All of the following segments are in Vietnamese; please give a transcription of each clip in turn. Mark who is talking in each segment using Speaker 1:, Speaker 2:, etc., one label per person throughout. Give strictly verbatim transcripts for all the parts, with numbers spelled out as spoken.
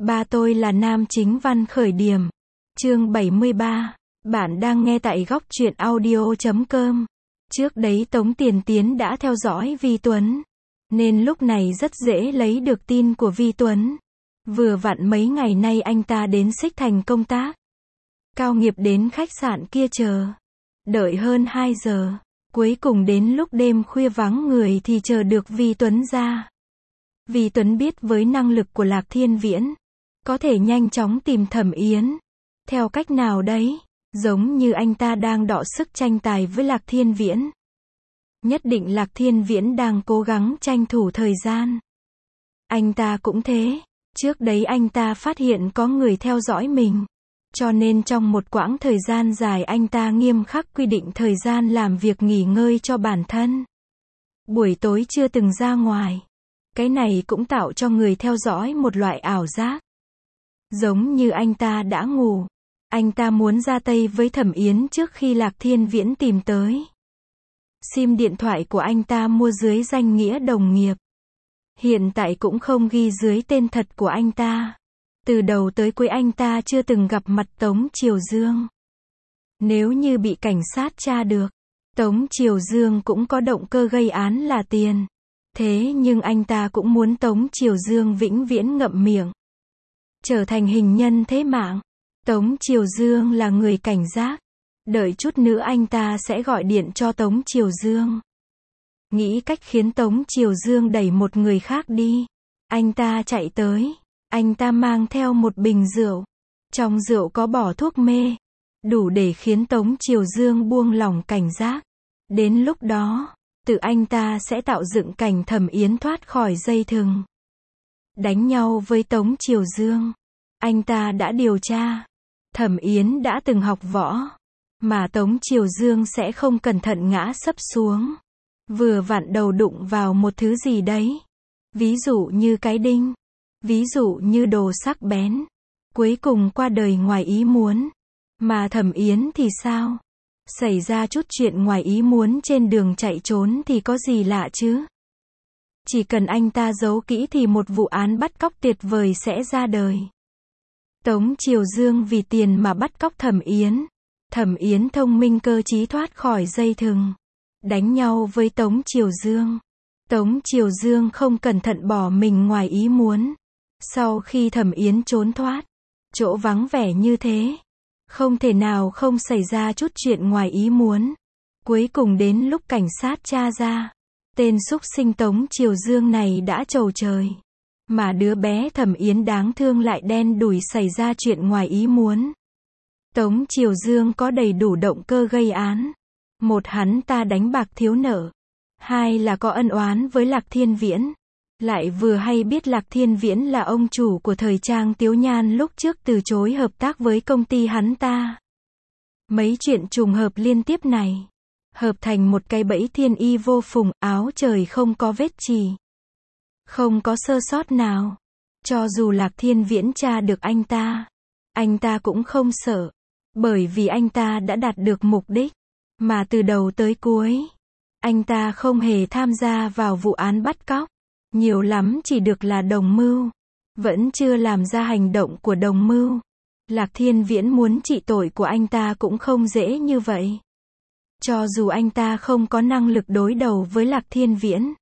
Speaker 1: Ba tôi là nam chính văn khởi điểm. Chương bảy mươi ba. Bạn đang nghe tại góc truyện audio chấm com. Trước đấy Tống Tiền Tiến đã theo dõi Vi Tuấn, nên lúc này rất dễ lấy được tin của Vi Tuấn. Vừa vặn mấy ngày nay anh ta đến Xích Thành công tác. Cao Nghiệp đến khách sạn kia chờ. Đợi hơn hai giờ. Cuối cùng đến lúc đêm khuya vắng người thì chờ được Vi Tuấn ra. Vi Tuấn biết với năng lực của Lạc Thiên Viễn, có thể nhanh chóng tìm Thẩm Yến. Theo cách nào đấy, giống như anh ta đang đọ sức tranh tài với Lạc Thiên Viễn. Nhất định Lạc Thiên Viễn đang cố gắng tranh thủ thời gian. Anh ta cũng thế. Trước đấy anh ta phát hiện có người theo dõi mình. Cho nên trong một quãng thời gian dài anh ta nghiêm khắc quy định thời gian làm việc nghỉ ngơi cho bản thân. Buổi tối chưa từng ra ngoài. Cái này cũng tạo cho người theo dõi một loại ảo giác. Giống như anh ta đã ngủ. Anh ta muốn ra tay với Thẩm Yến trước khi Lạc Thiên Viễn tìm tới. Sim điện thoại của anh ta mua dưới danh nghĩa đồng nghiệp. Hiện tại cũng không ghi dưới tên thật của anh ta. Từ đầu tới cuối anh ta chưa từng gặp mặt Tống Triều Dương. Nếu như bị cảnh sát tra được, Tống Triều Dương cũng có động cơ gây án là tiền. Thế nhưng anh ta cũng muốn Tống Triều Dương vĩnh viễn ngậm miệng, trở thành hình nhân thế mạng. Tống Triều Dương là người cảnh giác. Đợi chút nữa anh ta sẽ gọi điện cho Tống Triều Dương. Nghĩ cách khiến Tống Triều Dương đẩy một người khác đi. Anh ta chạy tới. Anh ta mang theo một bình rượu. Trong rượu có bỏ thuốc mê. Đủ để khiến Tống Triều Dương buông lỏng cảnh giác. Đến lúc đó, tự anh ta sẽ tạo dựng cảnh Thẩm Yến thoát khỏi dây thừng. Đánh nhau với Tống Triều Dương. Anh ta đã điều tra. Thẩm Yến đã từng học võ. Mà Tống Triều Dương sẽ không cẩn thận ngã sấp xuống. Vừa vặn đầu đụng vào một thứ gì đấy. Ví dụ như cái đinh. Ví dụ như đồ sắc bén. Cuối cùng qua đời ngoài ý muốn. Mà Thẩm Yến thì sao? Xảy ra chút chuyện ngoài ý muốn trên đường chạy trốn thì có gì lạ chứ? Chỉ cần anh ta giấu kỹ thì một vụ án bắt cóc tuyệt vời sẽ ra đời. Tống Triều Dương vì tiền mà bắt cóc Thẩm Yến. Thẩm Yến thông minh cơ trí thoát khỏi dây thừng. Đánh nhau với Tống Triều Dương. Tống Triều Dương không cẩn thận bỏ mình ngoài ý muốn. Sau khi Thẩm Yến trốn thoát, chỗ vắng vẻ như thế, không thể nào không xảy ra chút chuyện ngoài ý muốn. Cuối cùng đến lúc cảnh sát tra ra, tên xúc sinh Tống Triều Dương này đã trầu trời. Mà đứa bé Thẩm Yến đáng thương lại đen đủi xảy ra chuyện ngoài ý muốn. Tống Triều Dương có đầy đủ động cơ gây án. Một, hắn ta đánh bạc thiếu nợ. Hai là có ân oán với Lạc Thiên Viễn. Lại vừa hay biết Lạc Thiên Viễn là ông chủ của thời trang Tiếu Nhan lúc trước từ chối hợp tác với công ty hắn ta. Mấy chuyện trùng hợp liên tiếp này, hợp thành một cái bẫy thiên y vô phùng, áo trời không có vết chì. Không có sơ sót nào. Cho dù Lạc Thiên Viễn tra được anh ta, anh ta cũng không sợ. Bởi vì anh ta đã đạt được mục đích. Mà từ đầu tới cuối, anh ta không hề tham gia vào vụ án bắt cóc. Nhiều lắm chỉ được là đồng mưu. Vẫn chưa làm ra hành động của đồng mưu. Lạc Thiên Viễn muốn trị tội của anh ta cũng không dễ như vậy. Cho dù anh ta không có năng lực đối đầu với Lạc Thiên Viễn,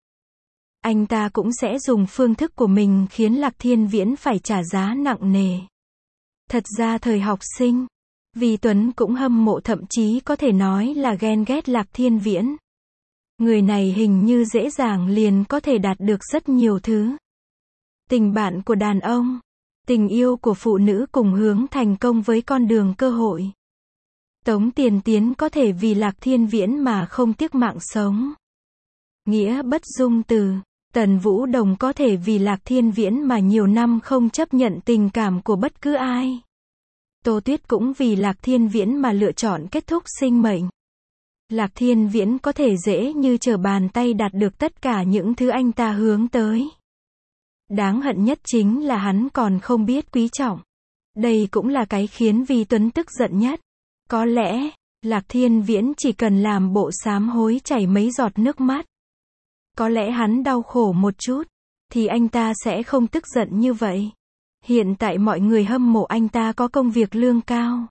Speaker 1: anh ta cũng sẽ dùng phương thức của mình khiến Lạc Thiên Viễn phải trả giá nặng nề. Thật ra thời học sinh, Vi Tuấn cũng hâm mộ, thậm chí có thể nói là ghen ghét Lạc Thiên Viễn. Người này hình như dễ dàng liền có thể đạt được rất nhiều thứ. Tình bạn của đàn ông, tình yêu của phụ nữ cùng hướng thành công với con đường cơ hội. Tống Tiền Tiến có thể vì Lạc Thiên Viễn mà không tiếc mạng sống. Nghĩa bất dung từ. Tần Vũ Đồng có thể vì Lạc Thiên Viễn mà nhiều năm không chấp nhận tình cảm của bất cứ ai. Tô Tuyết cũng vì Lạc Thiên Viễn mà lựa chọn kết thúc sinh mệnh. Lạc Thiên Viễn có thể dễ như trở bàn tay đạt được tất cả những thứ anh ta hướng tới. Đáng hận nhất chính là hắn còn không biết quý trọng. Đây cũng là cái khiến Vi Tuấn tức giận nhất. Có lẽ, Lạc Thiên Viễn chỉ cần làm bộ sám hối chảy mấy giọt nước mắt. Có lẽ hắn đau khổ một chút, thì anh ta sẽ không tức giận như vậy. Hiện tại mọi người hâm mộ anh ta có công việc lương cao.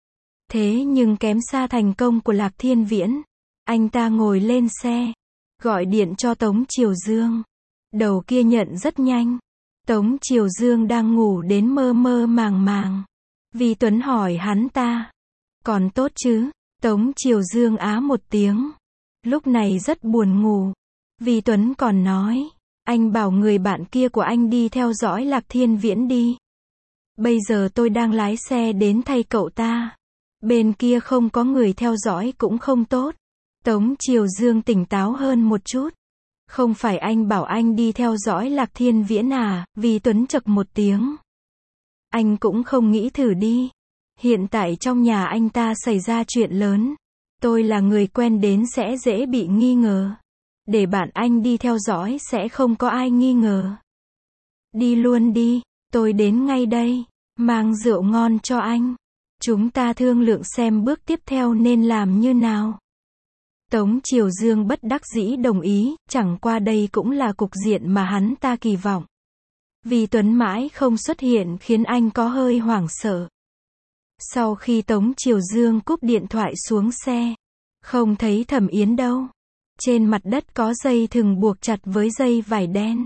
Speaker 1: Thế nhưng kém xa thành công của Lạc Thiên Viễn. Anh ta ngồi lên xe, gọi điện cho Tống Triều Dương. Đầu kia nhận rất nhanh. Tống Triều Dương đang ngủ đến mơ mơ màng màng. Vi Tuấn hỏi hắn ta. Còn tốt chứ? Tống Triều Dương á một tiếng. Lúc này rất buồn ngủ. Vi Tuấn còn nói. Anh bảo người bạn kia của anh đi theo dõi Lạc Thiên Viễn đi. Bây giờ tôi đang lái xe đến thay cậu ta. Bên kia không có người theo dõi cũng không tốt. Tống Triều Dương tỉnh táo hơn một chút. Không phải anh bảo anh đi theo dõi Lạc Thiên Viễn à? Vi Tuấn chậc một tiếng. Anh cũng không nghĩ thử đi. Hiện tại trong nhà anh ta xảy ra chuyện lớn. Tôi là người quen đến sẽ dễ bị nghi ngờ. Để bạn anh đi theo dõi sẽ không có ai nghi ngờ. Đi luôn đi, tôi đến ngay đây. Mang rượu ngon cho anh. Chúng ta thương lượng xem bước tiếp theo nên làm như nào. Tống Triều Dương bất đắc dĩ đồng ý, chẳng qua đây cũng là cục diện mà hắn ta kỳ vọng. Vì Tuấn mãi không xuất hiện khiến anh có hơi hoảng sợ. Sau khi Tống Triều Dương cúp điện thoại xuống xe, không thấy Thẩm Yến đâu. Trên mặt đất có dây thừng buộc chặt với dây vải đen.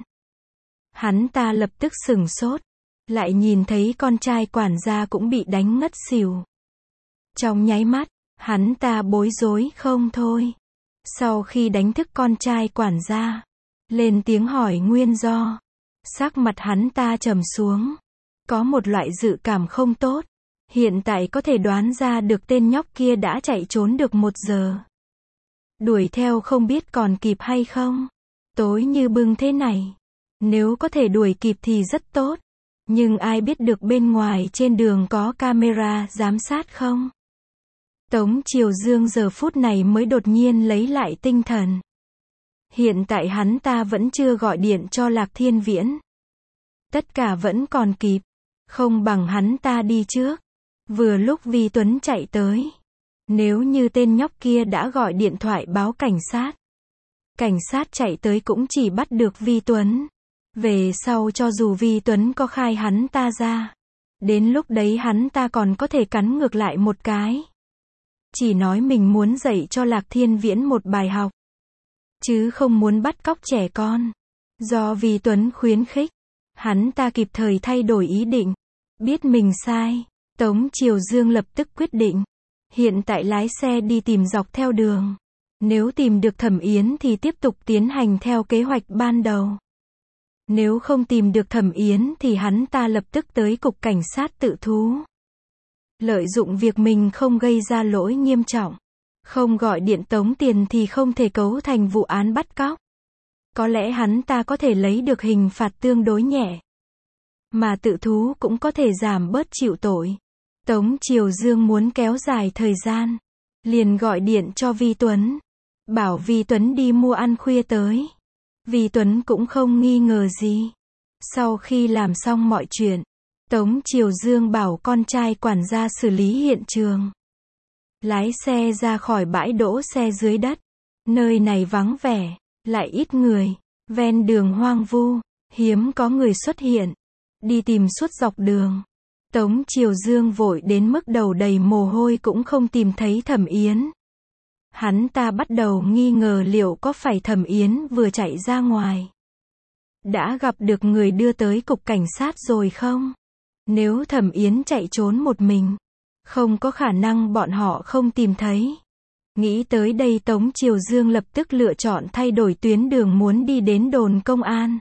Speaker 1: Hắn ta lập tức sửng sốt, lại nhìn thấy con trai quản gia cũng bị đánh ngất xỉu. Trong nháy mắt, hắn ta bối rối không thôi. Sau khi đánh thức con trai quản gia, lên tiếng hỏi nguyên do. Sắc mặt hắn ta trầm xuống. Có một loại dự cảm không tốt. Hiện tại có thể đoán ra được tên nhóc kia đã chạy trốn được một giờ. Đuổi theo không biết còn kịp hay không. Tối như bưng thế này. Nếu có thể đuổi kịp thì rất tốt. Nhưng ai biết được bên ngoài trên đường có camera giám sát không? Tống Triều Dương giờ phút này mới đột nhiên lấy lại tinh thần. Hiện tại hắn ta vẫn chưa gọi điện cho Lạc Thiên Viễn. Tất cả vẫn còn kịp. Không bằng hắn ta đi trước. Vừa lúc Vi Tuấn chạy tới. Nếu như tên nhóc kia đã gọi điện thoại báo cảnh sát. Cảnh sát chạy tới cũng chỉ bắt được Vi Tuấn. Về sau cho dù Vi Tuấn có khai hắn ta ra. Đến lúc đấy hắn ta còn có thể cắn ngược lại một cái. Chỉ nói mình muốn dạy cho Lạc Thiên Viễn một bài học. Chứ không muốn bắt cóc trẻ con. Do Vi Tuấn khuyến khích. Hắn ta kịp thời thay đổi ý định. Biết mình sai. Tống Triều Dương lập tức quyết định. Hiện tại lái xe đi tìm dọc theo đường. Nếu tìm được Thẩm Yến thì tiếp tục tiến hành theo kế hoạch ban đầu. Nếu không tìm được Thẩm Yến thì hắn ta lập tức tới cục cảnh sát tự thú. Lợi dụng việc mình không gây ra lỗi nghiêm trọng. Không gọi điện tống tiền thì không thể cấu thành vụ án bắt cóc. Có lẽ hắn ta có thể lấy được hình phạt tương đối nhẹ. Mà tự thú cũng có thể giảm bớt chịu tội. Tống Triều Dương muốn kéo dài thời gian. Liền gọi điện cho Vi Tuấn. Bảo Vi Tuấn đi mua ăn khuya tới. Vi Tuấn cũng không nghi ngờ gì. Sau khi làm xong mọi chuyện, Tống Triều Dương bảo con trai quản gia xử lý hiện trường. Lái xe ra khỏi bãi đỗ xe dưới đất. Nơi này vắng vẻ, lại ít người. Ven đường hoang vu, hiếm có người xuất hiện. Đi tìm suốt dọc đường. Tống Triều Dương vội đến mức đầu đầy mồ hôi cũng không tìm thấy Thẩm Yến. Hắn ta bắt đầu nghi ngờ liệu có phải Thẩm Yến vừa chạy ra ngoài. Đã gặp được người đưa tới cục cảnh sát rồi không? Nếu Thẩm Yến chạy trốn một mình, không có khả năng bọn họ không tìm thấy. Nghĩ tới đây Tống Triều Dương lập tức lựa chọn thay đổi tuyến đường muốn đi đến đồn công an.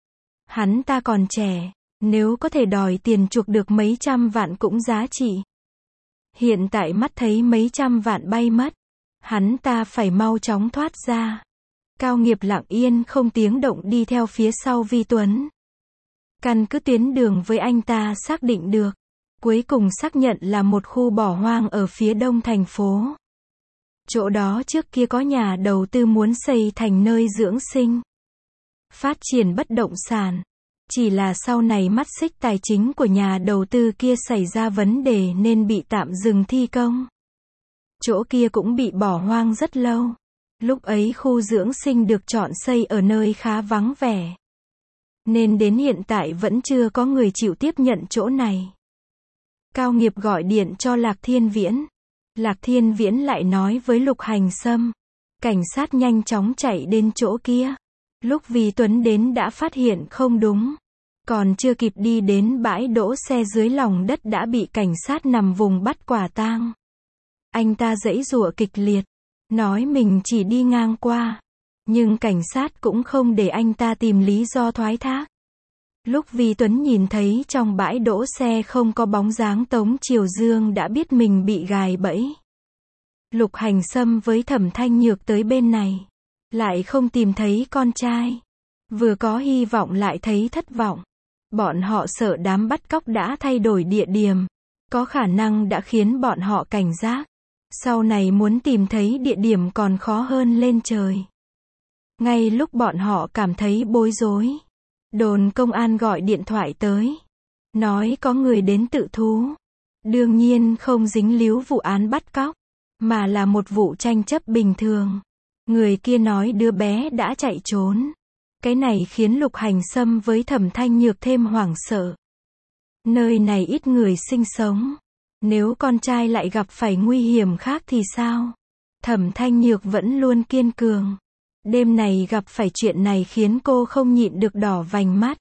Speaker 1: Hắn ta còn trẻ, nếu có thể đòi tiền chuộc được mấy trăm vạn cũng giá trị. Hiện tại mắt thấy mấy trăm vạn bay mất. Hắn ta phải mau chóng thoát ra. Cao Nghiệp lặng yên không tiếng động đi theo phía sau Vi Tuấn. Căn cứ tuyến đường với anh ta xác định được. Cuối cùng xác nhận là một khu bỏ hoang ở phía đông thành phố. Chỗ đó trước kia có nhà đầu tư muốn xây thành nơi dưỡng sinh. Phát triển bất động sản. Chỉ là sau này mắt xích tài chính của nhà đầu tư kia xảy ra vấn đề nên bị tạm dừng thi công. Chỗ kia cũng bị bỏ hoang rất lâu. Lúc ấy khu dưỡng sinh được chọn xây ở nơi khá vắng vẻ. nên đến hiện tại vẫn chưa có người chịu tiếp nhận chỗ này. Cao Nghiệp gọi điện cho Lạc Thiên Viễn. Lạc Thiên Viễn lại nói với Lục Hành Sâm. Cảnh sát nhanh chóng chạy đến chỗ kia. Lúc Vi Tuấn đến đã phát hiện không đúng. Còn chưa kịp đi đến bãi đỗ xe dưới lòng đất đã bị cảnh sát nằm vùng bắt quả tang. Anh ta giãy giụa kịch liệt, nói mình chỉ đi ngang qua. Nhưng cảnh sát cũng không để anh ta tìm lý do thoái thác. Lúc Vi Tuấn nhìn thấy trong bãi đỗ xe không có bóng dáng Tống Triều Dương đã biết mình bị gài bẫy. Lục Hành Sâm với Thẩm Thanh Nhược tới bên này, lại không tìm thấy con trai. Vừa có hy vọng lại thấy thất vọng. Bọn họ sợ đám bắt cóc đã thay đổi địa điểm, có khả năng đã khiến bọn họ cảnh giác. Sau này muốn tìm thấy địa điểm còn khó hơn lên trời. Ngay lúc bọn họ cảm thấy bối rối, đồn công an gọi điện thoại tới, nói có người đến tự thú. Đương nhiên không dính líu vụ án bắt cóc, mà là một vụ tranh chấp bình thường. Người kia nói đứa bé đã chạy trốn. Cái này khiến Lục Hành Sâm với Thẩm Thanh Nhược thêm hoảng sợ. Nơi này ít người sinh sống. Nếu con trai lại gặp phải nguy hiểm khác thì sao? Thẩm Thanh Nhược vẫn luôn kiên cường. Đêm này gặp phải chuyện này khiến cô không nhịn được đỏ vành mắt.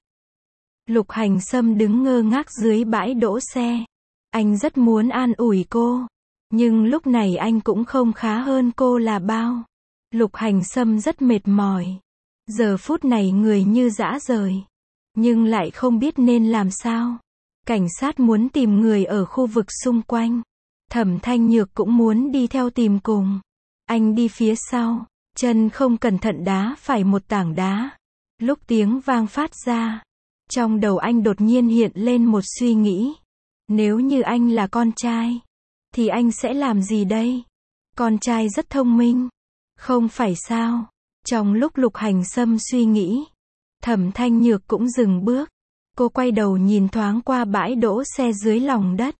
Speaker 1: Lục Hành Sâm đứng ngơ ngác dưới bãi đỗ xe. Anh rất muốn an ủi cô. Nhưng lúc này anh cũng không khá hơn cô là bao. Lục Hành Sâm rất mệt mỏi. Giờ phút này người như dã rời. Nhưng lại không biết nên làm sao. Cảnh sát muốn tìm người ở khu vực xung quanh. Thẩm Thanh Nhược cũng muốn đi theo tìm cùng. Anh đi phía sau. Chân không cẩn thận đá phải một tảng đá. Lúc tiếng vang phát ra, trong đầu anh đột nhiên hiện lên một suy nghĩ. Nếu như anh là con trai, thì anh sẽ làm gì đây? Con trai rất thông minh. Không phải sao? Trong lúc Lục Hành Sâm suy nghĩ, Thẩm Thanh Nhược cũng dừng bước. Cô quay đầu nhìn thoáng qua bãi đỗ xe dưới lòng đất.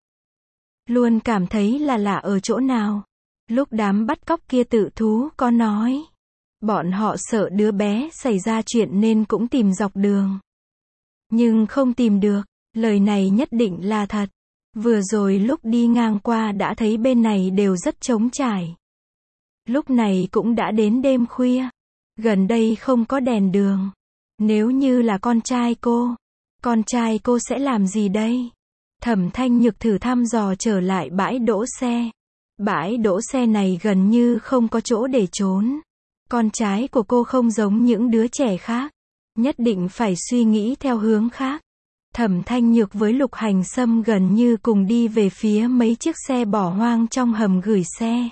Speaker 1: Luôn cảm thấy là lạ ở chỗ nào. Lúc đám bắt cóc kia tự thú có nói. Bọn họ sợ đứa bé xảy ra chuyện nên cũng tìm dọc đường. Nhưng không tìm được. Lời này nhất định là thật. Vừa rồi lúc đi ngang qua đã thấy bên này đều rất trống trải. Lúc này cũng đã đến đêm khuya. Gần đây không có đèn đường. Nếu như là con trai cô, con trai cô sẽ làm gì đây? Thẩm Thanh Nhược thử thăm dò trở lại bãi đỗ xe. Bãi đỗ xe này gần như không có chỗ để trốn. Con trai của cô không giống những đứa trẻ khác. Nhất định phải suy nghĩ theo hướng khác. Thẩm Thanh Nhược với Lục Hành Sâm gần như cùng đi về phía mấy chiếc xe bỏ hoang trong hầm gửi xe.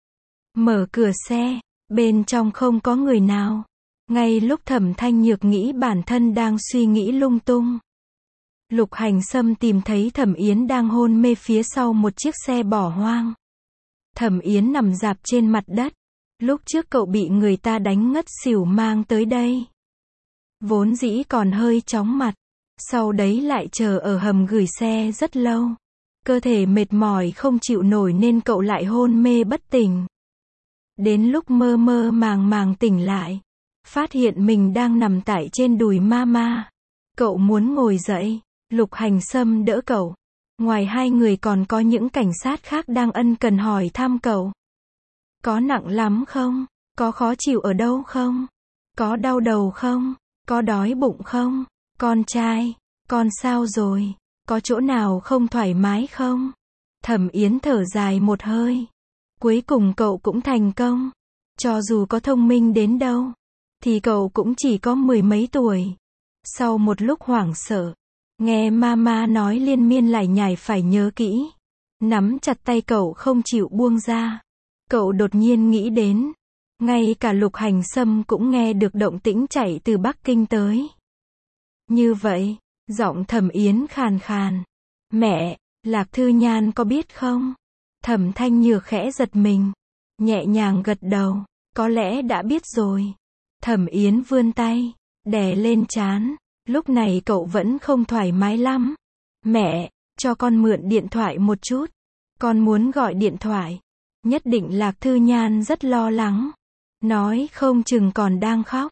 Speaker 1: Mở cửa xe, bên trong không có người nào. Ngay lúc Thẩm Thanh Nhược nghĩ bản thân đang suy nghĩ lung tung, Lục Hành Sâm tìm thấy Thẩm Yến đang hôn mê phía sau một chiếc xe bỏ hoang. Thẩm Yến nằm rạp trên mặt đất. Lúc trước cậu bị người ta đánh ngất xỉu mang tới đây. Vốn dĩ còn hơi chóng mặt. Sau đấy lại chờ ở hầm gửi xe rất lâu. Cơ thể mệt mỏi không chịu nổi nên cậu lại hôn mê bất tỉnh. Đến lúc mơ mơ màng màng tỉnh lại, phát hiện mình đang nằm tại trên đùi mama. Cậu muốn ngồi dậy. Lục Hành Sâm đỡ cậu. Ngoài hai người còn có những cảnh sát khác đang ân cần hỏi thăm cậu. Có nặng lắm không? Có khó chịu ở đâu không? Có đau đầu không? Có đói bụng không? Con trai, con sao rồi? Có chỗ nào không thoải mái không? Thẩm Yến thở dài một hơi. Cuối cùng cậu cũng thành công. Cho dù có thông minh đến đâu, thì cậu cũng chỉ có mười mấy tuổi. Sau một lúc hoảng sợ, nghe mama nói liên miên lải nhải phải nhớ kỹ. Nắm chặt tay cậu không chịu buông ra. Cậu đột nhiên nghĩ đến. Ngay cả Lục Hành Sâm cũng nghe được động tĩnh chạy từ Bắc Kinh tới. Như vậy, giọng Thẩm Yến khàn khàn. Mẹ, Lạc Thư Nhan có biết không? Thẩm Thanh Nhược khẽ giật mình. Nhẹ nhàng gật đầu. Có lẽ đã biết rồi. Thẩm Yến vươn tay, đè lên trán. Lúc này cậu vẫn không thoải mái lắm. Mẹ, cho con mượn điện thoại một chút. Con muốn gọi điện thoại. Nhất định Lạc Thư Nhan rất lo lắng. Nói không chừng còn đang khóc.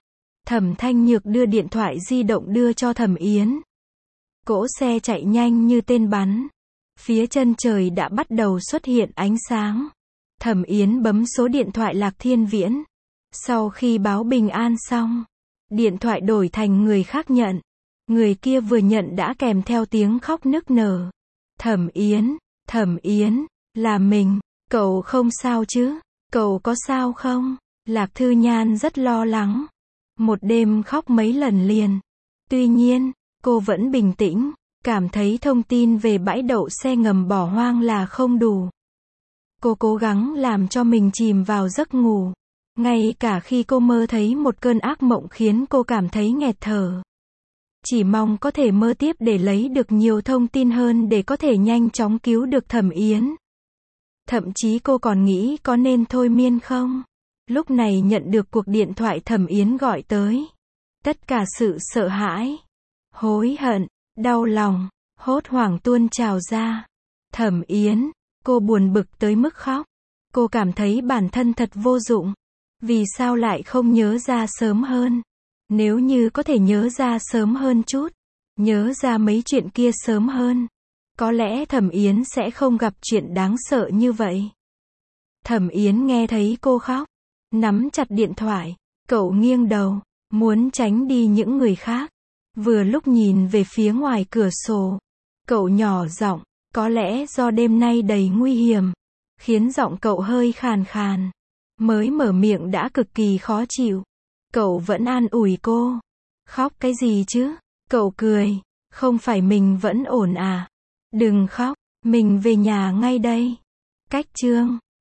Speaker 1: Thẩm Thanh Nhược đưa điện thoại di động đưa cho Thẩm Yến. Cỗ xe chạy nhanh như tên bắn. Phía chân trời đã bắt đầu xuất hiện ánh sáng. Thẩm Yến bấm số điện thoại Lạc Thiên Viễn. Sau khi báo bình an xong, điện thoại đổi thành người khác nhận. Người kia vừa nhận đã kèm theo tiếng khóc nức nở. Thẩm Yến, Thẩm Yến, là mình, cậu không sao chứ? Cậu có sao không? Lạc Thư Nhan rất lo lắng. Một đêm khóc mấy lần liền. Tuy nhiên, cô vẫn bình tĩnh, cảm thấy thông tin về bãi đậu xe ngầm bỏ hoang là không đủ. Cô cố gắng làm cho mình chìm vào giấc ngủ. Ngay cả khi cô mơ thấy một cơn ác mộng khiến cô cảm thấy nghẹt thở. Chỉ mong có thể mơ tiếp để lấy được nhiều thông tin hơn để có thể nhanh chóng cứu được Thẩm Yến. Thậm chí cô còn nghĩ có nên thôi miên không? Lúc này nhận được cuộc điện thoại Thẩm Yến gọi tới. Tất cả sự sợ hãi, hối hận, đau lòng, hốt hoảng tuôn trào ra. Thẩm Yến, cô buồn bực tới mức khóc. Cô cảm thấy bản thân thật vô dụng. Vì sao lại không nhớ ra sớm hơn? Nếu như có thể nhớ ra sớm hơn chút, nhớ ra mấy chuyện kia sớm hơn, có lẽ Thẩm Yến sẽ không gặp chuyện đáng sợ như vậy. Thẩm Yến nghe thấy cô khóc, nắm chặt điện thoại, cậu nghiêng đầu, muốn tránh đi những người khác. Vừa lúc nhìn về phía ngoài cửa sổ, cậu nhỏ giọng, có lẽ do đêm nay đầy nguy hiểm, khiến giọng cậu hơi khàn khàn. Mới mở miệng đã cực kỳ khó chịu. Cậu vẫn an ủi cô. Khóc cái gì chứ? Cậu cười. Không phải mình vẫn ổn à? Đừng khóc, mình về nhà ngay đây. Cách chương